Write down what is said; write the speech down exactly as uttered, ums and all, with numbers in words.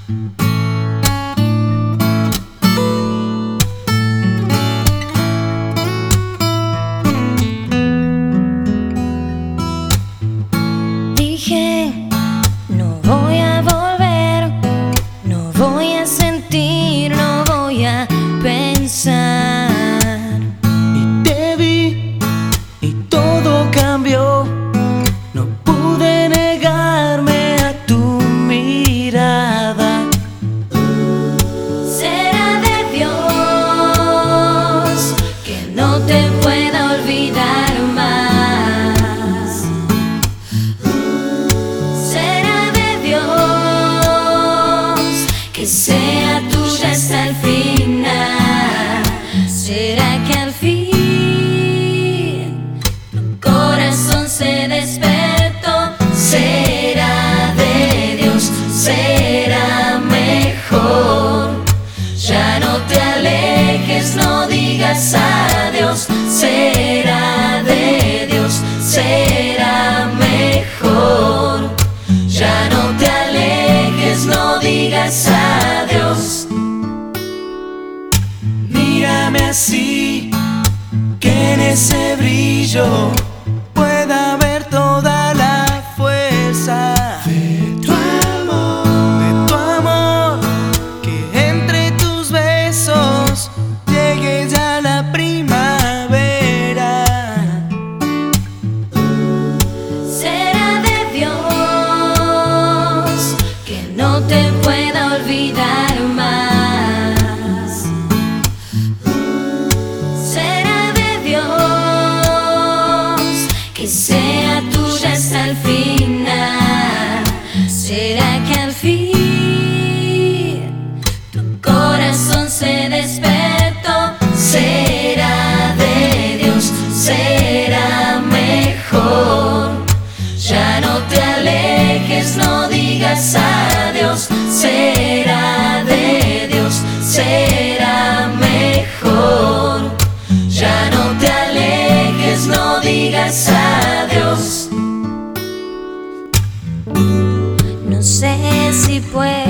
Dije, no voy a volver, no voy a sentir, no voy a pensar. Y te vi y todo cambió. No pude negarme a tu mirada. Será de Dios que no te pueda olvidar más. Será de Dios que sea tuya hasta el final. Será que al fin tu corazón se despertó. Será de Dios, será mejor. Ya no te alejes, no digas adiós. Será de Dios, será mejor. Ya no te alejes, no digas adiós. Mírame así, que en ese brillo pueda ver toda la fuerza de tu amor, de tu amor, que entre tus besos llegue ya la primavera. Será de Dios que no te pueda olvidar más. Será de Dios que sea tuya hasta el final. Será que al fin tu corazón se despertó. Será de Dios, será mejor. Ya no te alejes, no digas adiós. Será de Dios, será mejor. Ya no te alejes, no digas adiós. No sé si puedo